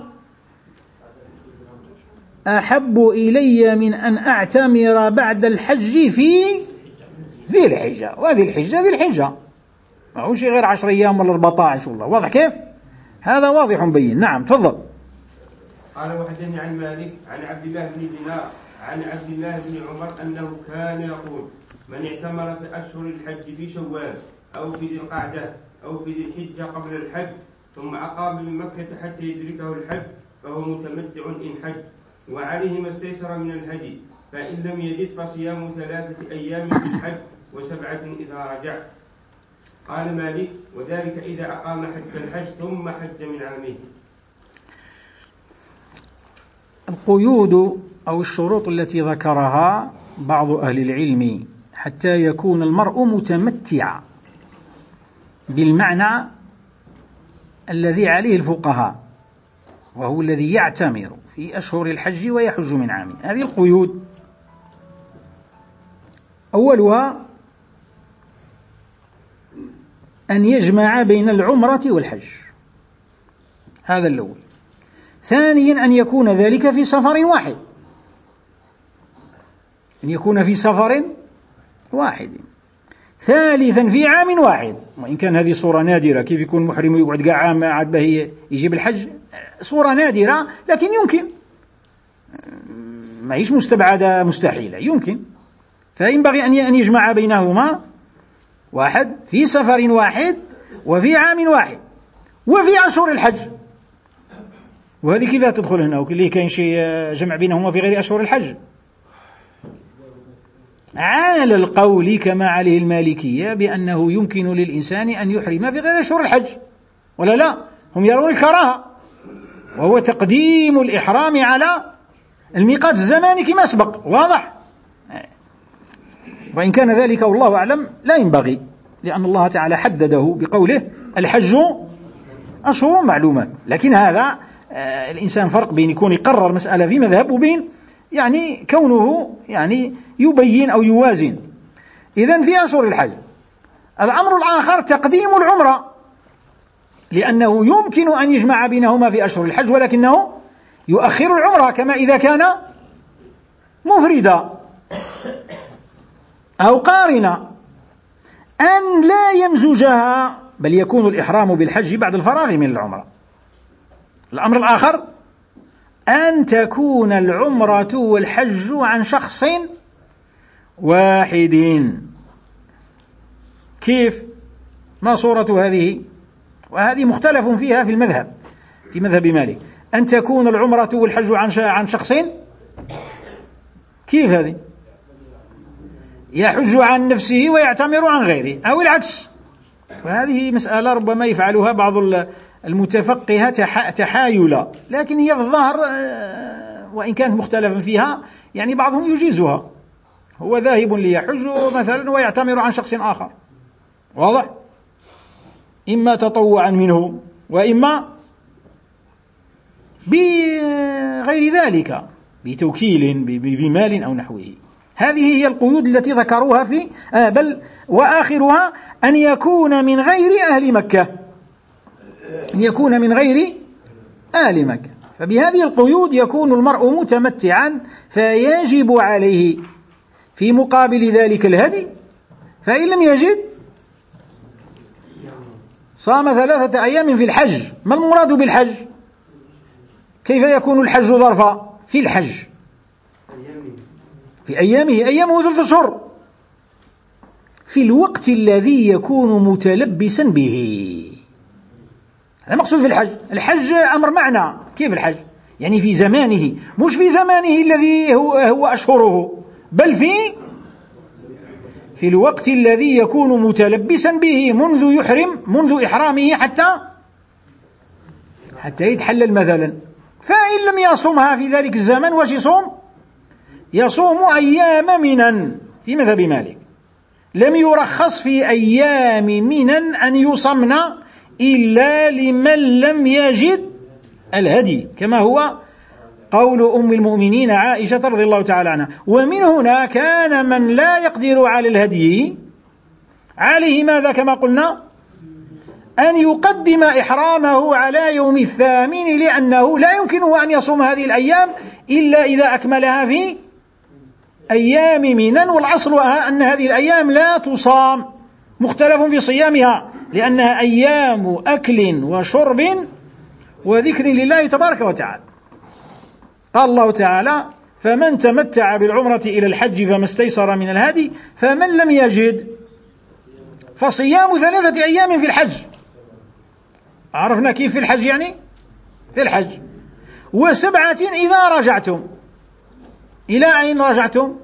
أحب إلي من أن أعتمر بعد الحج في ذي الحجة، وذي الحجة ذي الحجة ما هو شيء غير عشر أيام ولا أربعة عشر والله. واضح كيف؟ هذا واضح بين. نعم تفضل. قال: وحدثني عن مالك عن عبد الله بن دينار عن عبد الله بن عمر أنه كان يقول: من اعتمر في أشهر الحج في شوال أو في ذي القعدة أو في ذي الحجة قبل الحج ثم أقام من مكة حتى يدركه الحج فهو متمتع إن حج، وعليه ما استيسر من الهدي، فإن لم يجد فصيام ثلاثة أيام في الحج وسبعة إذا رجع. قال مالك: وذلك إذا أقام حج الحج ثم حج من عامه. القيود أو الشروط التي ذكرها بعض أهل العلم حتى يكون المرء متمتعا بالمعنى الذي عليه الفقهاء، وهو الذي يعتمر في أشهر الحج ويحج من عامه. هذه القيود أولها أن يجمع بين العمرة والحج، هذا الأول. ثانيا أن يكون ذلك في سفر واحد، أن يكون في سفر واحد. ثالثا في عام واحد، وإن كان هذه صورة نادرة، كيف يكون محرم يقعد قاع عام عاد به يجيب الحج؟ صورة نادرة لكن يمكن، ما هيش مستبعدة مستحيلة، يمكن. فينبغي أن يجمع بينهما، واحد في سفر واحد وفي عام واحد وفي أشهر الحج. وهذه كيف تدخل هنا؟ وكل كاين شيء جمع بينهما في غير أشهر الحج؟ على القول كما عليه المالكية بأنه يمكن للإنسان أن يحرم في غير أشهر الحج، ولا لا؟ هم يرون الكراهة، وهو تقديم الإحرام على الميقات الزماني كما سبق. واضح؟ وإن كان ذلك والله أعلم لا ينبغي، لأن الله تعالى حدده بقوله: الحج أشهر معلومات. لكن هذا آه الإنسان فرق بين يكون يقرر مسألة في مذهب وبين يعني كونه يعني يبين أو يوازن. إذن في أشهر الحج. الأمر الآخر تقديم العمرة، لأنه يمكن أن يجمع بينهما في أشهر الحج، ولكنه يؤخر العمرة كما إذا كان مفردا أو قارنا. أن لا يمزجها، بل يكون الإحرام بالحج بعد الفراغ من العمرة. الأمر الآخر أن تكون العمرة والحج عن شخص واحد. كيف؟ ما صورة هذه؟ وهذه مختلف فيها في المذهب، في مذهب مالك. أن تكون العمرة والحج عن شخص، كيف هذه؟ يحج عن نفسه ويعتمر عن غيره، أو العكس. وهذه مسألة ربما يفعلها بعض المتفقهة تحايلا، لكن هي في الظاهر وإن كانت مختلفا فيها يعني بعضهم يجيزها، هو ذاهب ليحج مثلا ويعتمر عن شخص آخر. واضح؟ إما تطوعا منه وإما بغير ذلك، بتوكيل بمال أو نحوه. هذه هي القيود التي ذكروها في آه بل وآخرها أن يكون من غير أهل مكة. أن يكون من غير أهل مكة. فبهذه القيود يكون المرء متمتعا، فيجب عليه في مقابل ذلك الهدي، فإن لم يجد صام ثلاثة أيام في الحج. ما المراد بالحج؟ كيف يكون الحج ظرفا في الحج؟ في أيامه، أيامه ثلاثة أشهر، في الوقت الذي يكون متلبسا به. هذا مقصود في الحج. الحج أمر معنى. كيف الحج؟ يعني في زمانه، مش في زمانه الذي هو, هو أشهره، بل في في الوقت الذي يكون متلبسا به منذ يحرم، منذ إحرامه حتى حتى يتحلل مثلا. فإن لم يصومها في ذلك الزمن واش يصوم؟ يصوم أيام منن في مذهب مالك. لم يرخص في أيام منن أن يصمن إلا لمن لم يجد الهدي، كما هو قول أم المؤمنين عائشة رضي الله تعالى عنها. ومن هنا كان من لا يقدر على الهدي عليه ماذا كما قلنا؟ أن يقدم إحرامه على يوم الثامن، لأنه لا يمكنه أن يصوم هذه الأيام إلا إذا أكملها في أيام منن. والأصل أن هذه الأيام لا تصام، مختلف في صيامها، لأنها أيام أكل وشرب وذكر لله تبارك وتعالى. قال الله تعالى: فمن تمتع بالعمرة إلى الحج فما استيسر من الهدي فمن لم يجد فصيام ثلاثة أيام في الحج. عرفنا كيف في الحج، يعني في الحج وسبعة إذا رجعتم. إلى أين رجعتم؟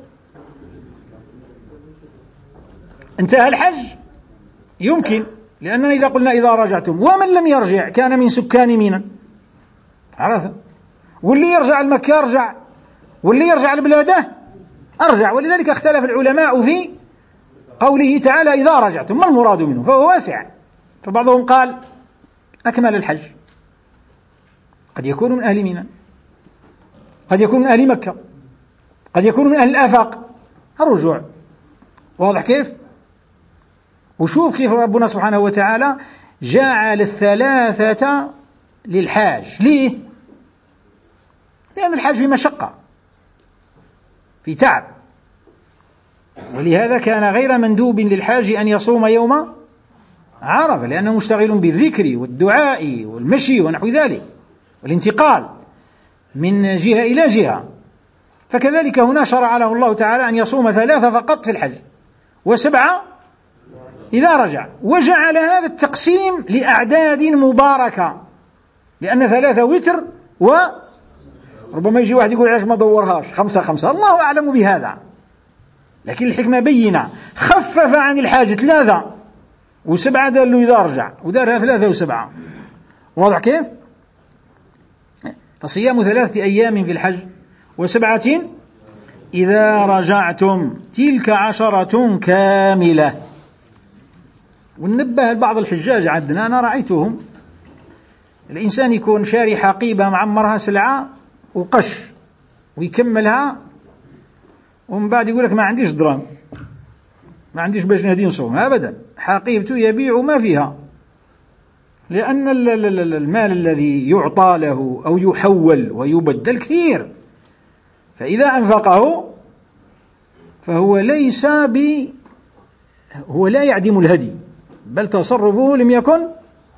انتهى الحج يمكن، لأننا إذا قلنا إذا رجعتم، ومن لم يرجع كان من سكان منى، عرفت؟ واللي يرجع المكة يرجع، واللي يرجع لبلاده أرجع. ولذلك اختلف العلماء في قوله تعالى إذا رجعتم، ما المراد منه؟ فهو واسع. فبعضهم قال أكمل الحج، قد يكون من أهل منى، قد يكون من أهل مكة، قد يكون من أهل الآفاق. الرجوع واضح كيف؟ وشوف كيف ربنا سبحانه وتعالى جعل الثلاثة للحاج. ليه؟ لأن الحاج في مشقة، في تعب، ولهذا كان غير مندوب للحاج أن يصوم يوم عرفة، لأنه مشتغل بالذكر والدعاء والمشي ونحو ذلك والانتقال من جهة إلى جهة. فكذلك هنا شرع له الله تعالى أن يصوم ثلاثة فقط في الحج وسبعة إذا رجع، وجعل هذا التقسيم لأعداد مباركة، لأن ثلاثة وتر، وربما يجي واحد يقول علاش ما دورهاش خمسة خمسة، الله أعلم بهذا، لكن الحكمة بينة. خفف عن الحاج ثلاثة وسبعة، دار له إذا رجع، ودارها ثلاثة وسبعة. واضح كيف؟ فصيام ثلاثة أيام في الحج وسبعة إذا رجعتم تلك عشرة كاملة. وننبه لبعض الحجاج عندنا، أنا رأيتهم، الإنسان يكون شاري حقيبة معمرها سلعة وقش ويكملها، ومن بعد يقول لك ما عنديش درهم، ما عنديش باش نهدي نصوم. أبدا، حقيبته يبيع ما فيها، لأن المال الذي يعطى له أو يحول ويبدل كثير، فإذا أنفقه فهو ليس ب هو لا يعدم الهدي، بل تصرفه لم يكن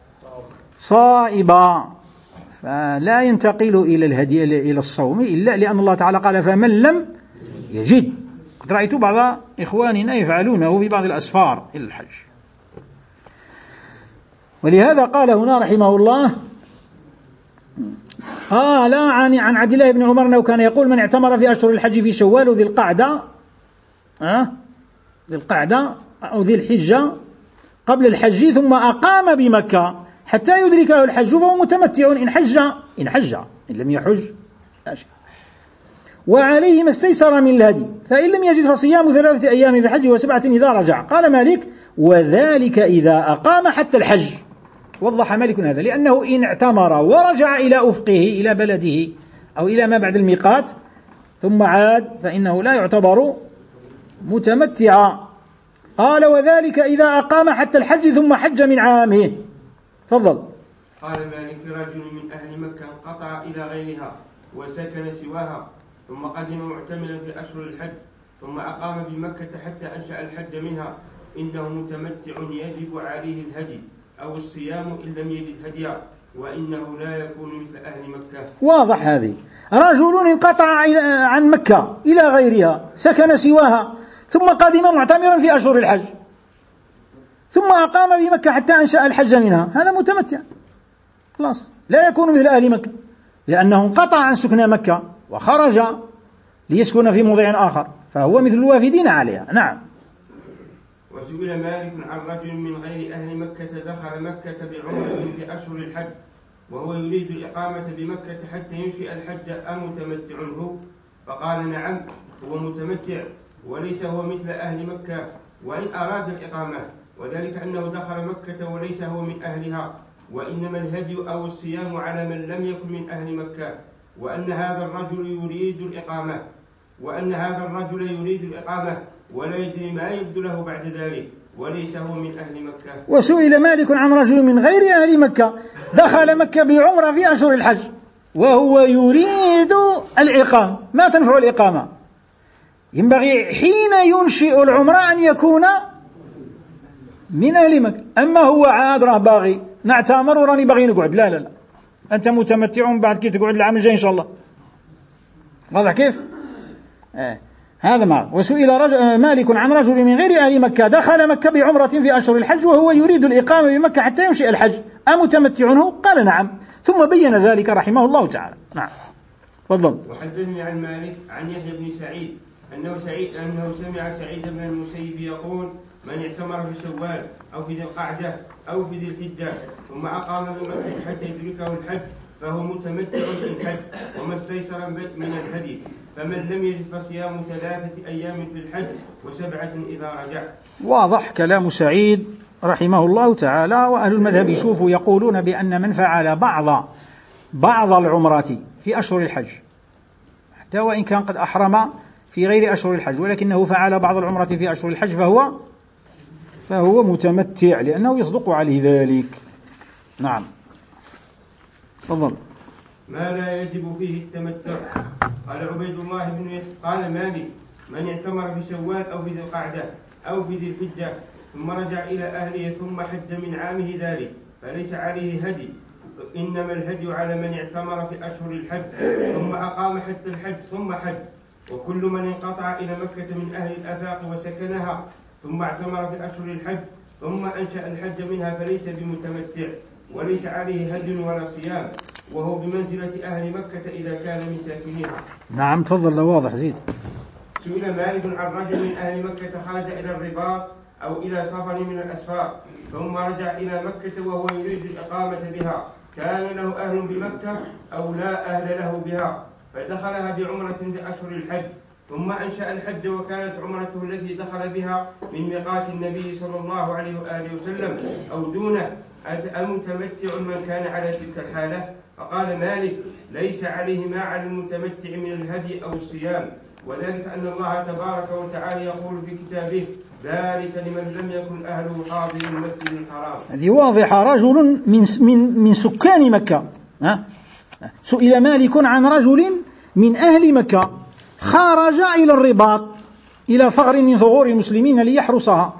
صائبا، فلا ينتقل إلى الهدي إلى الصوم إلا لأن الله تعالى قال فمن لم يجد. قد رأيت بعض إخواننا يفعلونه في بعض الأسفار إلى الحج. ولهذا قال هنا رحمه الله آه لا عن عن عبد الله بن عمر أنه كان يقول من اعتمر في أشهر الحج في شوال وذي القعدة آه ذي القعدة أو ذي الحجة قبل الحج ثم أقام بمكة حتى يدركه الحج فهو متمتع إن حج إن حج إن لم يحج وعليه ما استيسر من الهدي، فإن لم يجد فصيام ثلاثة أيام في الحج وسبعة إذا رجع. قال مالك وذلك إذا أقام حتى الحج. وضح مالك هذا لأنه إن اعتمر ورجع إلى أفقه إلى بلده أو إلى ما بعد الميقات ثم عاد فإنه لا يعتبر متمتعا. قال وذلك إذا أقام حتى الحج ثم حج من عامه. تفضل. قال مالك رجل من أهل مكة انقطع إلى غيرها وسكن سواها ثم قدم معتمرا في أشهر الحج ثم أقام بمكة حتى أنشأ الحج منها إنه متمتع يجب عليه الهدي أو الصيام إن لم يجد هديا وإنه لا يكون مثل أهل مكة. واضح. هذه رجل انقطع عن مكة إلى غيرها سكن سواها ثم قدم معتمرا في أشهر الحج ثم أقام بمكة حتى أنشأ الحج منها، هذا متمتع خلاص، لا يكون مثل أهل مكة لأنه انقطع عن سكن مكة وخرج ليسكن في موضع آخر فهو مثل الوافدين عليها. نعم. وسئل مالك عن رجل من غير أهل مكة دخل مكة بعمرة في أشهر الحج وهو يريد الإقامة بمكة حتى ينشئ الحج أمتمتع هو؟ فقال نعم هو متمتع وليس هو مثل أهل مكة وإن أراد الإقامة، وذلك أنه دخل مكة وليس هو من أهلها، وإنما الهدي أو الصيام على من لم يكن من أهل مكة، وأن هذا الرجل يريد الإقامة وأن هذا الرجل يريد الإقامة ولا يدري ما يبدو له بعد ذلك وليس هو من أهل مكة. وسئل مالك عن رجل من غير أهل مكة دخل مكة بعمرة في أشهر الحج وهو يريد الإقامة، ما تنفع الإقامة؟ ينبغي حين ينشئ العمرة أن يكون من أهل مكة. أما هو عاد راه باغي نعتمر وراني باغي نقعد، لا لا لا أنت متمتع بعد كي تقعد العام الجاي إن شاء الله. واضح كيف؟ آه. هذا ما. وسئل رجل مالك عن رجل من غير أهل مكة دخل مكة بعمرة في أشهر الحج وهو يريد الإقامة بمكة حتى ينشئ الحج أمتمتع هو؟ قال نعم، ثم بين ذلك رحمه الله تعالى. نعم. تفضل. وحدثني عن مالك عن يحيى بن سعيد أنه سعيد أنه سمع سعيد بن المسيب يقول من اعتمر في شوال أو في ذي القعدة أو في ذي الحجة ثم أقام بمكة حتى يدركه الحج فهو متمتع بالحج وما استيسر من الهدي، فمن لم يجد فصيام ثلاثة أيام في الحج وسبعة إذا رجع. واضح كلام سعيد رحمه الله تعالى. وأهل المذهب يشوفوا يقولون بأن من فعل بعض بعض العمرات في أشهر الحج حتى وإن كان قد أحرم في غير أشهر الحج ولكنه فعل بعض العمرات في أشهر الحج فهو فهو متمتع لأنه يصدق عليه ذلك. نعم. تفضل. ما لا يجب فيه التمتع. قال عبيد الله بن يحيى قال مالك من اعتمر في شوال أو في ذي القعدة أو في ذي الحجة ثم رجع إلى أهله ثم حج من عامه ذلك فليس عليه هدي، إنما الهدي على من اعتمر في أشهر الحج ثم أقام حتى الحج ثم حج. وكل من انقطع إلى مكة من أهل الآفاق وسكنها ثم اعتمر في أشهر الحج ثم أنشأ الحج منها فليس بمتمتع وليس عليه هدي ولا صيام وهو بمنزلة أهل مكة إذا كان من ساكنيها. نعم. تفضل. ده واضح. زيد. سئل مالك عن رجل من أهل مكة خرج إلى الرباط أو إلى سفر من الأسفار ثم رجع إلى مكة وهو يريد الإقامة بها، كان له أهل بمكة أو لا أهل له بها، فدخلها بعمرة في أشهر الحج ثم أنشأ الحج وكانت عمرته التي دخل بها من ميقات النبي صلى الله عليه وآله وسلم أو دونه، المتمتع من كان على تلك الحالة؟ فقال مالك ليس عليه ما على المتمتع من الهدي أو الصيام، وذلك أن الله تبارك وتعالى يقول في كتابه ذلك لمن لم يكن أهله حاضر المسجد الحرام. هذه واضحة. رجل من من من سكان مكة. ها؟ سئل مالك عن رجل من أهل مكة خرج إلى الرباط إلى ثغر من ثغور المسلمين ليحرسها.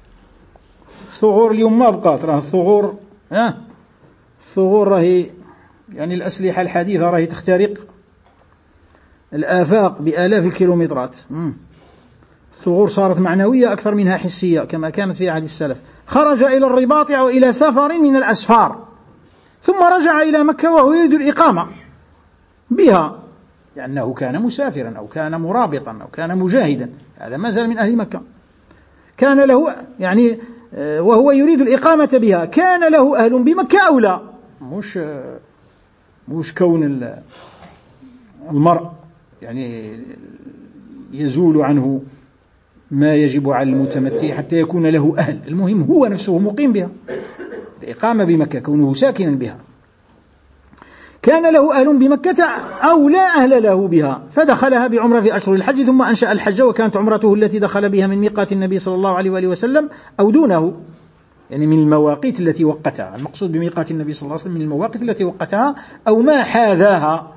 الثغور اليوم ما بقات، راه الثغور ها الثغور راهي يعني الأسلحة الحديثة راهي تخترق الآفاق بآلاف الكيلومترات. الثغور صارت معنوية أكثر منها حسية كما كانت في عهد السلف. خرج إلى الرباط أو إلى سفر من الأسفار ثم رجع إلى مكة وهو يريد الإقامة بها لأنه كان مسافرا أو كان مرابطا أو كان مجاهدا، هذا ما زال من أهل مكة، كان له يعني وهو يريد الإقامة بها، كان له أهل بمكة أو لا، مش مش كون المرء يعني يزول عنه ما يجب على المتمتع حتى يكون له أهل، المهم هو نفسه مقيم بها، الإقامة بمكة كونه ساكنا بها. كان له أهل بمكة أو لا أهل له بها فدخلها بعمرة في أشهر الحج ثم أنشأ الحج وكانت عمرته التي دخل بها من ميقات النبي صلى الله عليه وآله وسلم أو دونه. يعني من المواقيت التي وقتها. المقصود بميقات النبي صلى الله عليه وسلم من المواقيت التي وقتها أو ما حاذاها،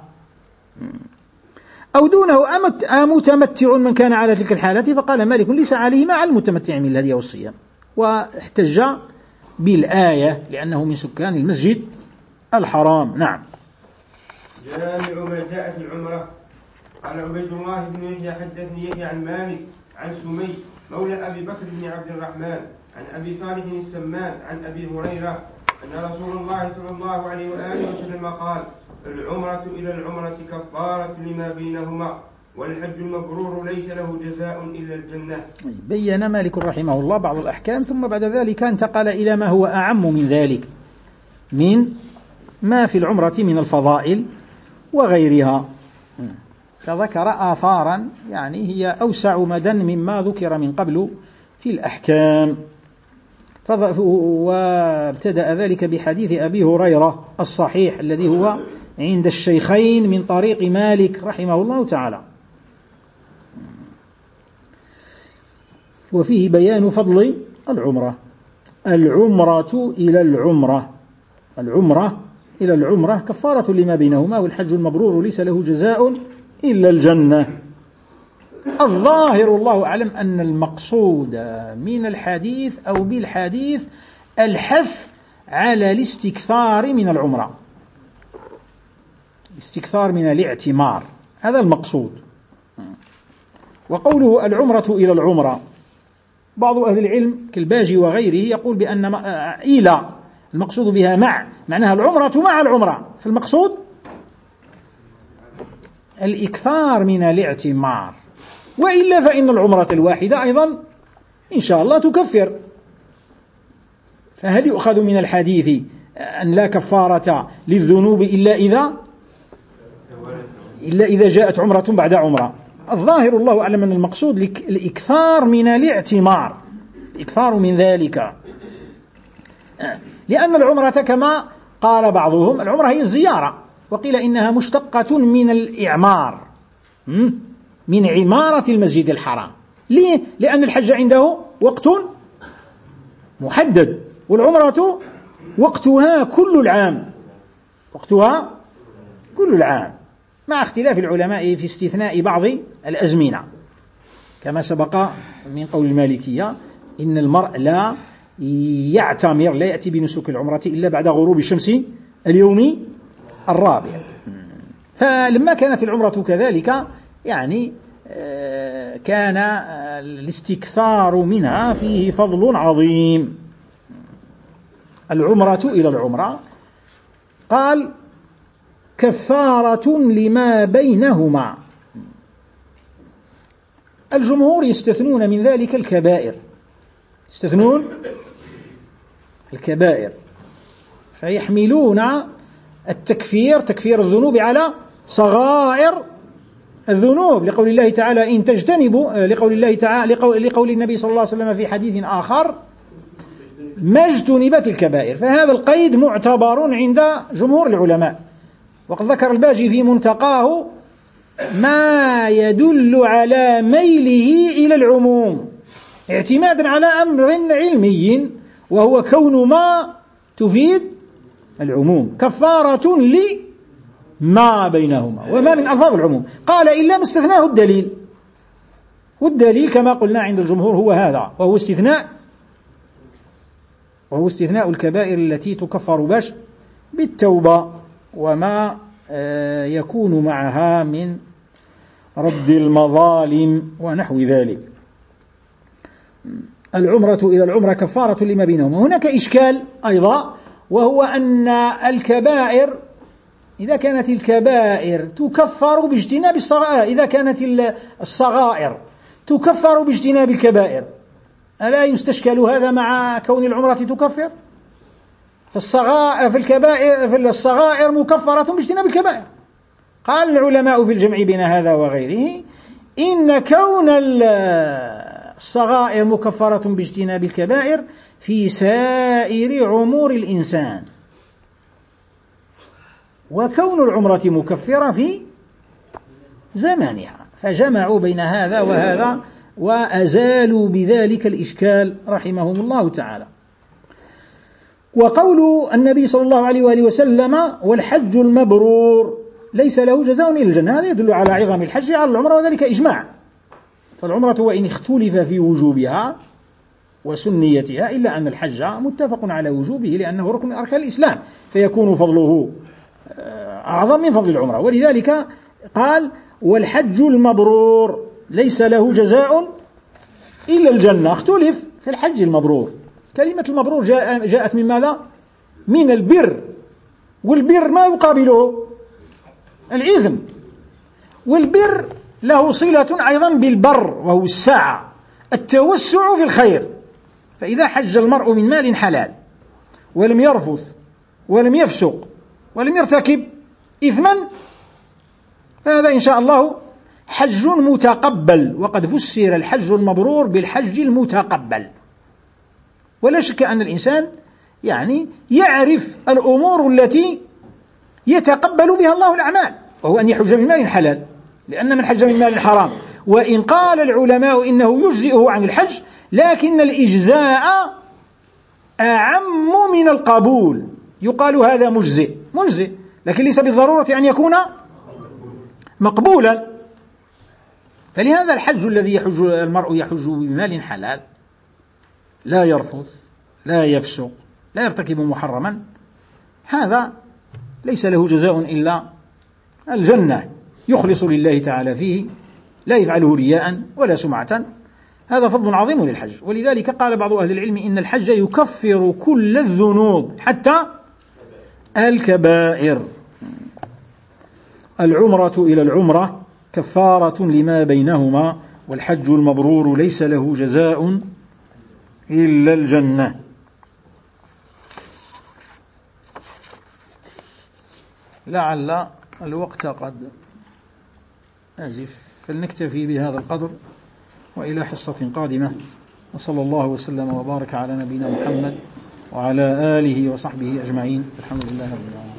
أو دونه أمتمتع من كان على تلك الحالة، فقال مالك ليس عليه ما على المتمتع من الهدي والصيام، واحتج بالآية لأنه من سكان المسجد الحرام. نعم. جامع ما جاء في العمرة. قال عبيد الله بن يحيى حدثني يحيى عن مالك عن سمي مولى أبي بكر بن عبد الرحمن عن أبي صالح السمان عن أبي هريرة أن رسول الله صلى الله عليه وآله وسلم قال: العمرة إلى العمرة كفارة لما بينهما، والحج المبرور ليس له جزاء إلا الجنة. بين مالك رحمه الله بعض الأحكام، ثم بعد ذلك انتقل إلى ما هو أعم من ذلك من ما في العمرة من الفضائل وغيرها، فذكر آثارا يعني هي أوسع مدى مما ذكر من قبل في الأحكام. وابتدأ ذلك بحديث أبي هريرة الصحيح الذي هو عند الشيخين من طريق مالك رحمه الله تعالى، وفيه بيان فضل العمرة. العمرة إلى العمرة العمرة إلى العمرة كفارة لما بينهما، والحج المبرور ليس له جزاء إلا الجنة. الظاهر الله أعلم أن المقصود من الحديث أو بالحديث الحث على الاستكثار من العمرة، الاستكثار من الاعتمار، هذا المقصود. وقوله العمرة إلى العمرة، بعض أهل العلم كالباجي وغيره يقول بأن إلى المقصود بها مع، معناها العمرة مع العمرة، فالمقصود الإكثار من الاعتمار، وإلا فإن العمرة الواحدة أيضا إن شاء الله تكفر. فهل يؤخذ من الحديث أن لا كفارة للذنوب إلا إذا إلا إذا جاءت عمرة بعد عمرة؟ الظاهر الله أعلم أن المقصود الإكثار من الاعتمار، الإكثار من ذلك، لأن العمرة كما قال بعضهم العمرة هي الزيارة، وقيل إنها مشتقة من الإعمار، من عمارة المسجد الحرام. ليه؟ لأن الحج عنده وقت محدد، والعمرة وقتها كل العام، وقتها كل العام، مع اختلاف العلماء في استثناء بعض الأزمنة، كما سبق من قول المالكية إن المرء لا يعتمر، لا يأتي بنسك العمرة إلا بعد غروب الشمس اليوم الرابع. فلما كانت العمرة كذلك يعني كان الاستكثار منها فيه فضل عظيم. العمرة إلى العمرة قال كفارة لما بينهما. الجمهور يستثنون من ذلك الكبائر، يستثنون الكبائر، فيحملون التكفير تكفير الذنوب على صغائر الذنوب، لقول الله تعالى إن تجتنبوا، لقول الله تعالى لقول النبي صلى الله عليه وسلم في حديث آخر ما اجتنبت الكبائر، فهذا القيد معتبر عند جمهور العلماء. وقد ذكر الباجي في منتقاه ما يدل على ميله إلى العموم اعتمادا على أمر علمي، وهو كون ما تفيد العموم كفارة لما بينهما، وما من ألفاظ العموم. قال إلا ما استثناه الدليل، والدليل كما قلنا عند الجمهور هو هذا، وهو استثناء وهو استثناء الكبائر التي تكفر باش بالتوبة وما يكون معها من رد المظالم ونحو ذلك. العمرة إلى العمرة كفارة لما بينهما. هناك إشكال أيضا، وهو أن الكبائر إذا كانت الكبائر تكفر باجتناب الصغائر، إذا كانت الصغائر تكفر باجتناب الكبائر، ألا يستشكل هذا مع كون العمرة تكفر؟ فالصغائر في الكبائر في الصغائر مكفرة باجتناب الكبائر. قال العلماء في الجمع بين هذا وغيره إن كون الصغائر مكفرة باجتناب الكبائر في سائر عمور الإنسان، وكون العمرة مكفرة في زمانها، فجمعوا بين هذا وهذا وأزالوا بذلك الإشكال رحمهم الله تعالى. وقول النبي صلى الله عليه وآله وسلم والحج المبرور ليس له جزاء إلا الجنة، هذا يدل على عظم الحج على العمرة، وذلك إجماع. فالعمرة وإن اختلف في وجوبها وسنيتها إلا أن الحج متفق على وجوبه لأنه ركن من أركان الإسلام، فيكون فضله أعظم من فضل العمرة. ولذلك قال والحج المبرور ليس له جزاء إلا الجنة. اختلف في الحج المبرور. كلمة المبرور جاء جاءت من ماذا؟ من البر، والبر ما يقابله؟ الإثم. والبر له صلة أيضا بالبر وهو السعة، التوسع في الخير. فإذا حج المرء من مال حلال ولم يرفث ولم يفسق ولم يرتكب إثما فهذا إن شاء الله حج متقبل. وقد فسر الحج المبرور بالحج المتقبل. ولا شك أن الإنسان يعني يعرف الأمور التي يتقبل بها الله الأعمال، وهو أن يحج من مال حلال، لأن من حج من مال حرام. وإن قال العلماء إنه يجزئه عن الحج، لكن الإجزاء أعم من القبول. يقال هذا مجزئ مجزئ، لكن ليس بالضرورة أن يكون مقبولا. فلهذا الحج الذي يحج المرء يحج بمال حلال لا يرفض لا يفسق لا يرتكب محرما، هذا ليس له جزاء إلا الجنة، يخلص لله تعالى فيه، لا يفعله رياء ولا سمعة. هذا فضل عظيم للحج. ولذلك قال بعض أهل العلم إن الحج يكفر كل الذنوب حتى الكبائر. العمرة إلى العمرة كفارة لما بينهما، والحج المبرور ليس له جزاء إلا الجنة. لعل الوقت قد أزف، فلنكتفي بهذا القدر، وإلى حصة قادمة. وصلى الله وسلم وبارك على نبينا محمد وعلى آله وصحبه أجمعين. الحمد لله رب العالمين.